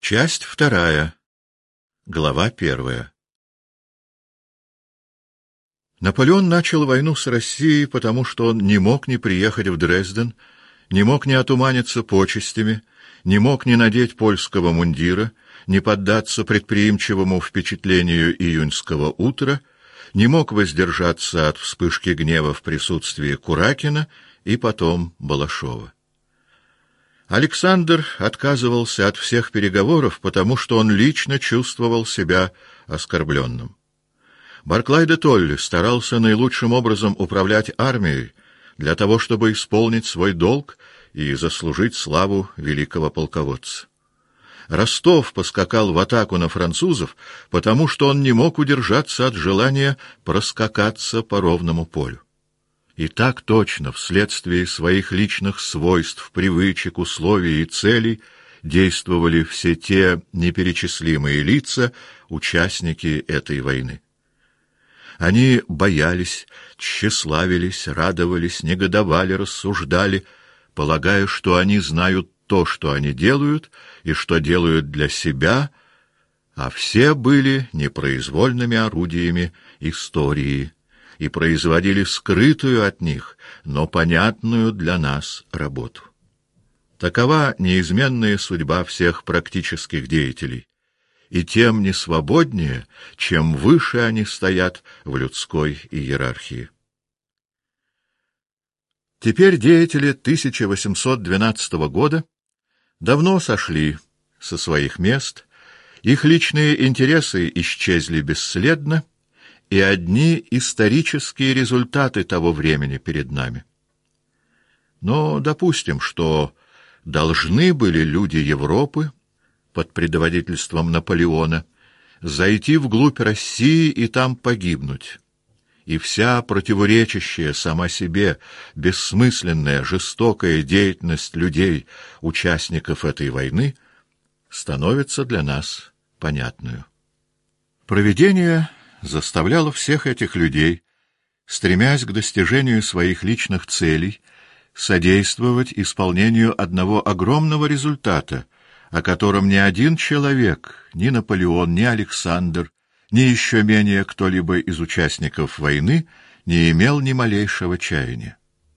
Часть вторая. Глава первая. Наполеон начал войну с Россией, потому что он не мог не приехать в Дрезден, не мог не отуманиться почестями, не мог не надеть польского мундира, не поддаться предприимчивому впечатлению июньского утра, не мог воздержаться от вспышки гнева в присутствии Куракина и потом Балашова. Александр отказывался от всех переговоров, потому что он лично чувствовал себя оскорбленным. Барклай де Толли старался наилучшим образом управлять армией для того, чтобы исполнить свой долг и заслужить славу великого полководца. Ростов поскакал в атаку на французов, потому что он не мог удержаться от желания проскакаться по ровному полю. И так точно, вследствие своих личных свойств, привычек, условий и целей, действовали все те неперечислимые лица, участники этой войны. Они боялись, тщеславились, радовались, негодовали, рассуждали, полагая, что они знают то, что они делают, и что делают для себя, а все были непроизвольными орудиями истории и производили скрытую от них, но понятную для нас работу. Такова неизменная судьба всех практических деятелей, и тем не свободнее, чем выше они стоят в людской иерархии. Теперь деятели 1812 года давно сошли со своих мест, их личные интересы исчезли бесследно, и одни исторические результаты того времени перед нами. Но допустим, что должны были люди Европы под предводительством Наполеона зайти вглубь России и там погибнуть, и вся противоречащая сама себе бессмысленная, жестокая деятельность людей, участников этой войны, становится для нас понятною. Провидение заставляло всех этих людей, стремясь к достижению своих личных целей, содействовать исполнению одного огромного результата, о котором ни один человек, ни Наполеон, ни Александр, ни еще менее кто-либо из участников войны не имел ни малейшего чаяния.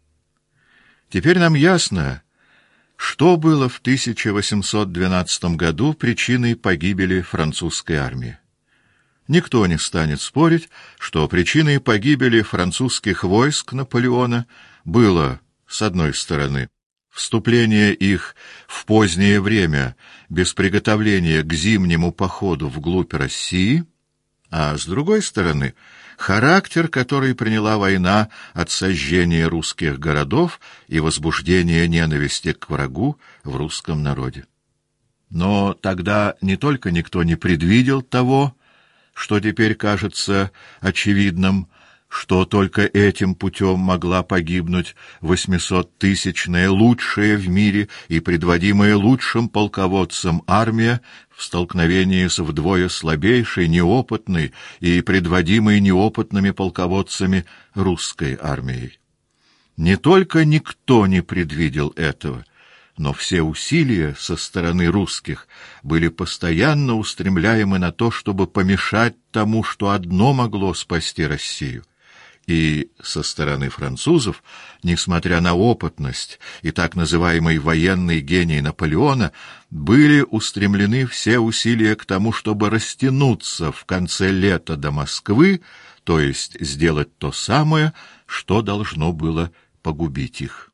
Теперь нам ясно, что было в 1812 году причиной погибели французской армии. Никто не станет спорить, что причиной погибели французских войск Наполеона было, с одной стороны, вступление их в позднее время без приготовления к зимнему походу вглубь России, а с другой стороны, характер, который приняла война от сожжения русских городов и возбуждения ненависти к врагу в русском народе. Но тогда не только никто не предвидел того, что теперь кажется очевидным, что только этим путем могла погибнуть 800-тысячная лучшая в мире и предводимая лучшим полководцем армия в столкновении с вдвое слабейшей, неопытной и предводимой неопытными полководцами русской армией. Не только никто не предвидел этого, но все усилия со стороны русских были постоянно устремляемы на то, чтобы помешать тому, что одно могло спасти Россию. И со стороны французов, несмотря на опытность и так называемый военный гений Наполеона, были устремлены все усилия к тому, чтобы растянуться в конце лета до Москвы, то есть сделать то самое, что должно было погубить их.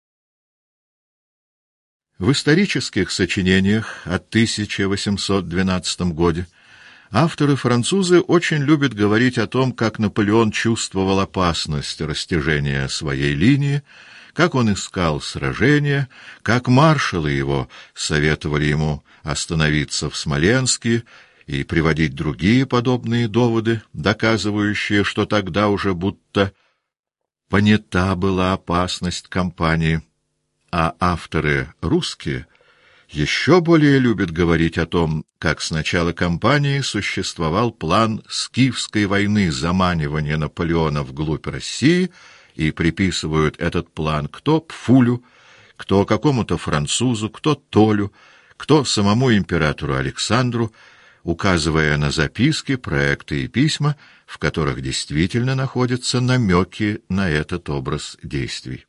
В исторических сочинениях о 1812 году авторы-французы очень любят говорить о том, как Наполеон чувствовал опасность растяжения своей линии, как он искал сражения, как маршалы его советовали ему остановиться в Смоленске и приводить другие подобные доводы, доказывающие, что тогда уже будто понята была опасность кампании. А авторы русские еще более любят говорить о том, как с начала кампании существовал план Скифской войны заманивания Наполеона вглубь России, и приписывают этот план кто Пфулю, кто какому-то французу, кто Толю, кто самому императору Александру, указывая на записки, проекты и письма, в которых действительно находятся намеки на этот образ действий.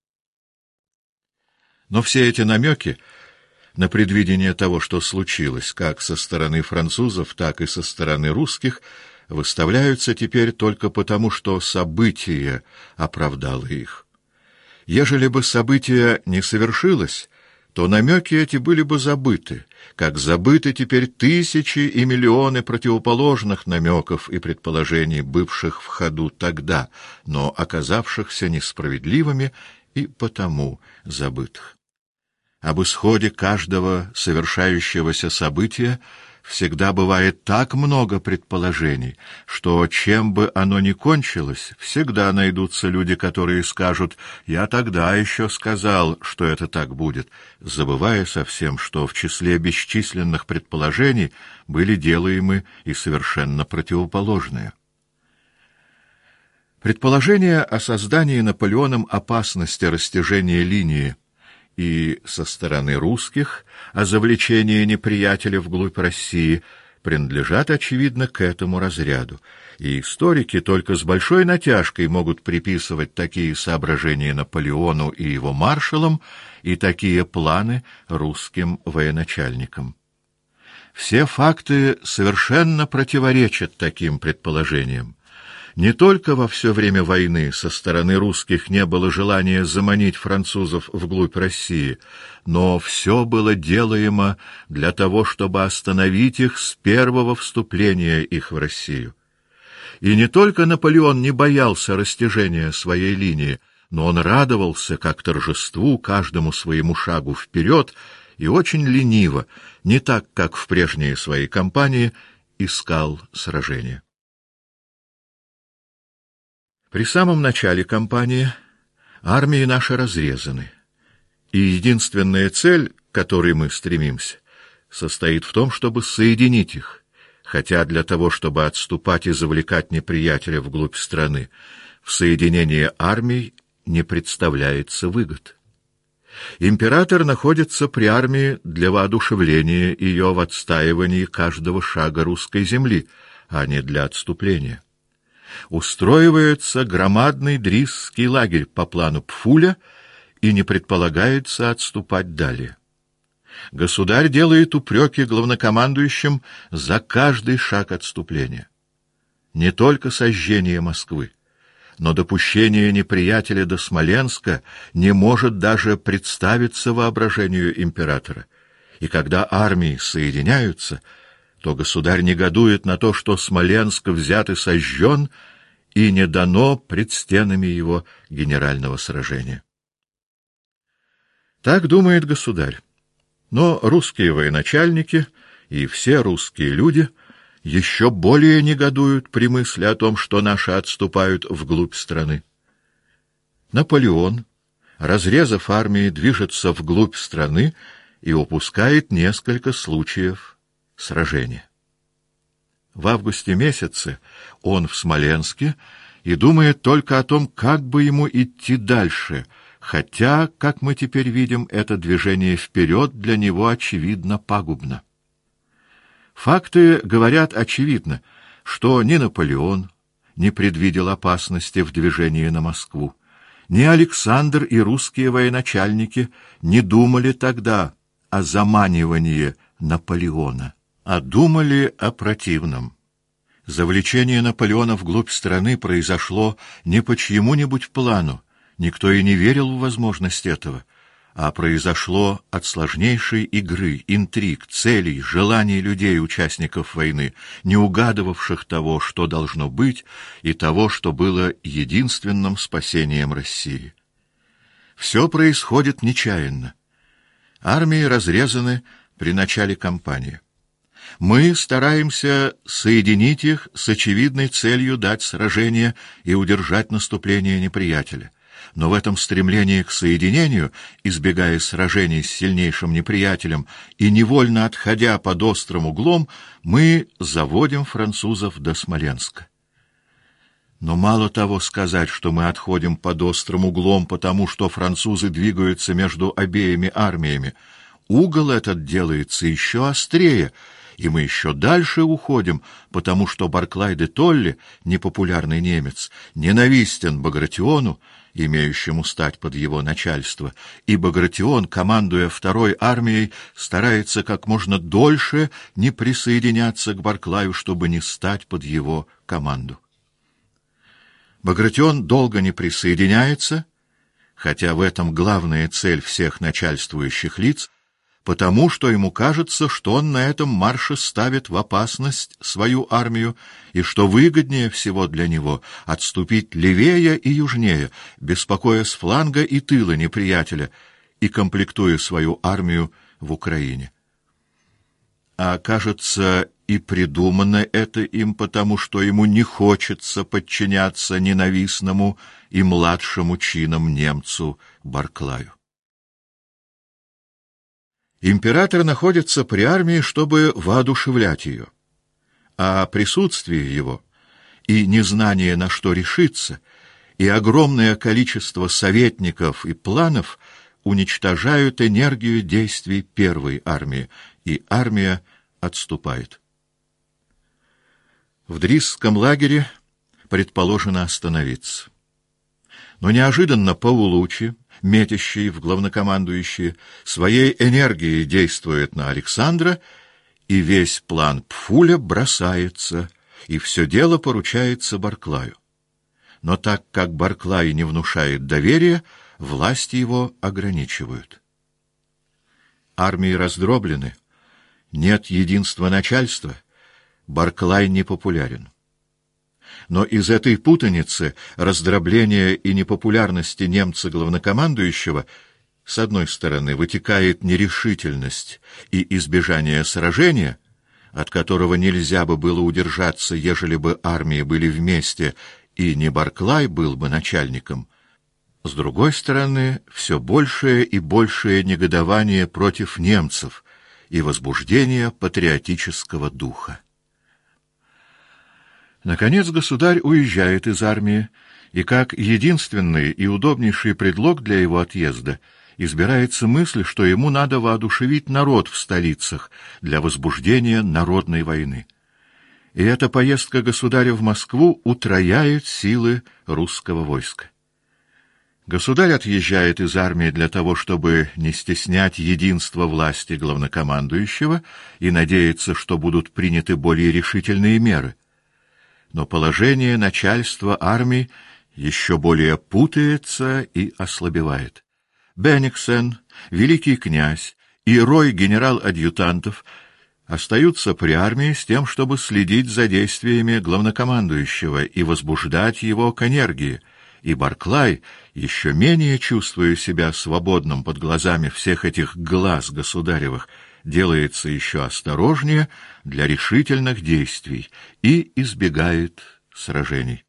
Но все эти намеки на предвидение того, что случилось, как со стороны французов, так и со стороны русских, выставляются теперь только потому, что событие оправдало их. Ежели бы событие не совершилось, то намеки эти были бы забыты, как забыты теперь тысячи и миллионы противоположных намеков и предположений, бывших в ходу тогда, но оказавшихся несправедливыми и потому забытых. Об исходе каждого совершающегося события всегда бывает так много предположений, что, чем бы оно ни кончилось, всегда найдутся люди, которые скажут: «Я тогда еще сказал, что это так будет», забывая совсем, что в числе бесчисленных предположений были делаемы и совершенно противоположные. Предположение о создании Наполеоном опасности растяжения линии и со стороны русских о завлечении неприятеля вглубь России принадлежат, очевидно, к этому разряду, и историки только с большой натяжкой могут приписывать такие соображения Наполеону и его маршалам и такие планы русским военачальникам. Все факты совершенно противоречат таким предположениям. Не только во все время войны со стороны русских не было желания заманить французов вглубь России, но все было делаемо для того, чтобы остановить их с первого вступления их в Россию. И не только Наполеон не боялся растяжения своей линии, но он радовался как торжеству, каждому своему шагу вперед, и очень лениво, не так, как в прежние свои кампании, искал сражения. При самом начале кампании армии наши разрезаны, и единственная цель, к которой мы стремимся, состоит в том, чтобы соединить их, хотя для того, чтобы отступать и завлекать неприятеля вглубь страны, в соединении армий не представляется выгод. Император находится при армии для воодушевления ее в отстаивании каждого шага русской земли, а не для отступления. Устроивается громадный дризский лагерь по плану Пфуля, и не предполагается отступать далее. Государь делает упреки главнокомандующим за каждый шаг отступления. Не только сожжение Москвы, но допущение неприятеля до Смоленска не может даже представиться воображению императора. И когда армии соединяются, то государь негодует на то, что Смоленск взят и сожжен, и не дано пред стенами его генерального сражения. Так думает государь. Но русские военачальники и все русские люди еще более негодуют при мысли о том, что наши отступают вглубь страны. Наполеон, разрезав армии, движется вглубь страны и упускает несколько случаев сражения. В августе месяце он в Смоленске и думает только о том, как бы ему идти дальше, хотя, как мы теперь видим, это движение вперед для него очевидно пагубно. Факты говорят очевидно, что ни Наполеон не предвидел опасности в движении на Москву, ни Александр и русские военачальники не думали тогда о заманивании Наполеона, а думали о противном. Завлечение Наполеона вглубь страны произошло не по чьему-нибудь плану, никто и не верил в возможность этого, а произошло от сложнейшей игры, интриг, целей, желаний людей, участников войны, не угадывавших того, что должно быть, и того, что было единственным спасением России. Все происходит нечаянно. Армии разрезаны при начале кампании. Мы стараемся соединить их с очевидной целью дать сражение и удержать наступление неприятеля. Но в этом стремлении к соединению, избегая сражений с сильнейшим неприятелем и невольно отходя под острым углом, мы заводим французов до Смоленска. Но мало того сказать, что мы отходим под острым углом, потому что французы двигаются между обеими армиями. угол этот делается еще острее, и мы еще дальше уходим, потому что Барклай де Толли, непопулярный немец, ненавистен Багратиону, имеющему стать под его начальство, и Багратион, командуя второй армией, старается как можно дольше не присоединяться к Барклаю, чтобы не стать под его команду. Багратион долго не присоединяется, хотя в этом главная цель всех начальствующих лиц, потому что ему кажется, что он на этом марше ставит в опасность свою армию, и что выгоднее всего для него отступить левее и южнее, беспокоя с фланга и тыла неприятеля, и комплектуя свою армию в Украине. А кажется, и придумано это им потому, что ему не хочется подчиняться ненавистному и младшему чинам немцу Барклаю. Император находится при армии, чтобы воодушевлять ее, а присутствие его и незнание, на что решиться, и огромное количество советников и планов уничтожают энергию действий первой армии, и армия отступает. В Дрисском лагере предположено остановиться. Но неожиданно Паулуччи, метящий в главнокомандующие, своей энергией действует на Александра, и весь план Пфуля бросается, и все дело поручается Барклаю. Но так как Барклай не внушает доверия, власти его ограничивают. Армии раздроблены, нет единства начальства, Барклай не популярен. Но из этой путаницы, раздробления и непопулярности немца-главнокомандующего, с одной стороны, вытекает нерешительность и избежание сражения, от которого нельзя бы было удержаться, ежели бы армии были вместе, и не Барклай был бы начальником. С другой стороны, все большее и большее негодование против немцев и возбуждение патриотического духа. Наконец государь уезжает из армии, и как единственный и удобнейший предлог для его отъезда избирается мысль, что ему надо воодушевить народ в столицах для возбуждения народной войны. И эта поездка государя в Москву утрояет силы русского войска. Государь отъезжает из армии для того, чтобы не стеснять единство власти главнокомандующего и надеяться, что будут приняты более решительные меры. Но положение начальства армии еще более путается и ослабевает. Бенниксен, великий князь и рой генерал-адъютантов остаются при армии с тем, чтобы следить за действиями главнокомандующего и возбуждать его к энергии, и Барклай, еще менее чувствуя себя свободным под глазами всех этих глаз государевых, делается еще осторожнее для решительных действий и избегает сражений.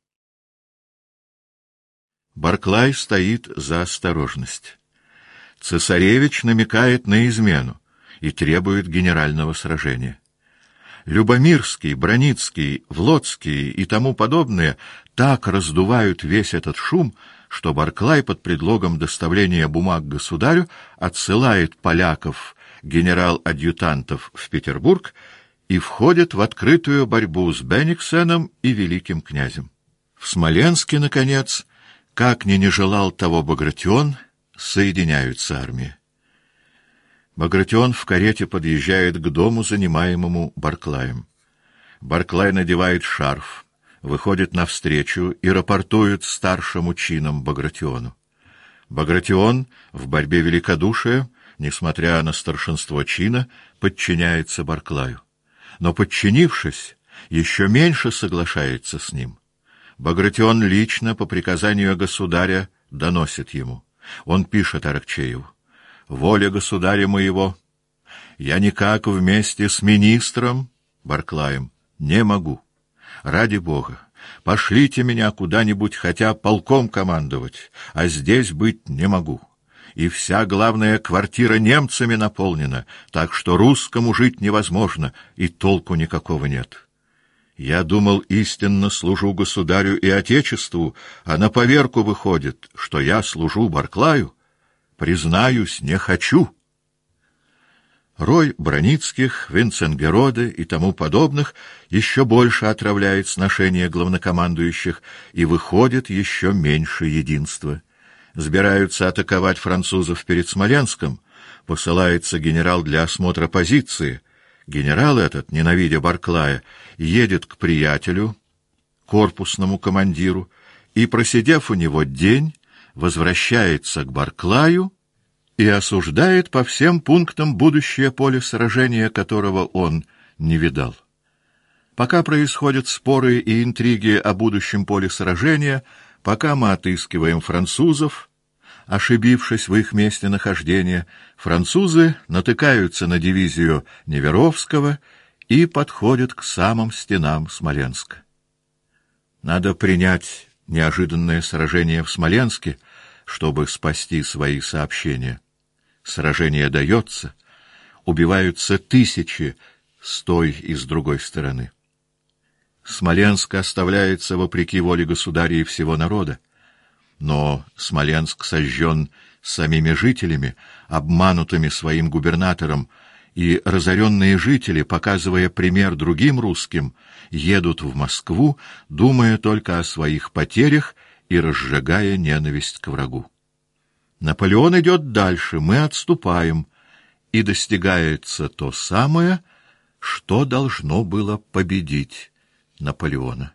Барклай стоит за осторожность. Цесаревич намекает на измену и требует генерального сражения. Любомирский, Броницкий, Влоцкий и тому подобное так раздувают весь этот шум, что Барклай под предлогом доставления бумаг государю отсылает поляков, генерал-адъютантов в Петербург и входит в открытую борьбу с Бенниксеном и великим князем. В Смоленске, наконец, как ни не желал того Багратион, соединяются армии. Багратион в карете подъезжает к дому, занимаемому Барклаем. Барклай надевает шарф, выходит навстречу и рапортует старшему чинам Багратиону. Багратион в борьбе великодушия, несмотря на старшинство чина, подчиняется Барклаю. Но, подчинившись, еще меньше соглашается с ним. Багратион лично по приказанию государя доносит ему. Он пишет Аракчееву: «Воля государя моего, я никак вместе с министром Барклаем не могу. Ради Бога, пошлите меня куда-нибудь хотя полком командовать, а здесь быть не могу. И вся главная квартира немцами наполнена, так что русскому жить невозможно, и толку никакого нет. Я думал, истинно служу государю и отечеству, а на поверку выходит, что я служу Барклаю. Признаюсь, не хочу». Рой Броницких, Винценгероде и тому подобных еще больше отравляет сношения главнокомандующих, и выходит еще меньше единства. Сбираются атаковать французов перед Смоленском, посылается генерал для осмотра позиции. Генерал этот, ненавидя Барклая, едет к приятелю, корпусному командиру, и, просидев у него день, возвращается к Барклаю и осуждает по всем пунктам будущее поле сражения, которого он не видал. Пока происходят споры и интриги о будущем поле сражения, пока мы отыскиваем французов, ошибившись в их месте нахождения, французы натыкаются на дивизию Неверовского и подходят к самым стенам Смоленска. Надо принять неожиданное сражение в Смоленске, чтобы спасти свои сообщения. Сражение дается, убиваются тысячи с той и с другой стороны. Смоленск оставляется вопреки воле государя и всего народа, но Смоленск сожжен самими жителями, обманутыми своим губернатором, и разоренные жители, показывая пример другим русским, едут в Москву, думая только о своих потерях и разжигая ненависть к врагу. Наполеон идет дальше, мы отступаем, и достигается то самое, что должно было победить Наполеона.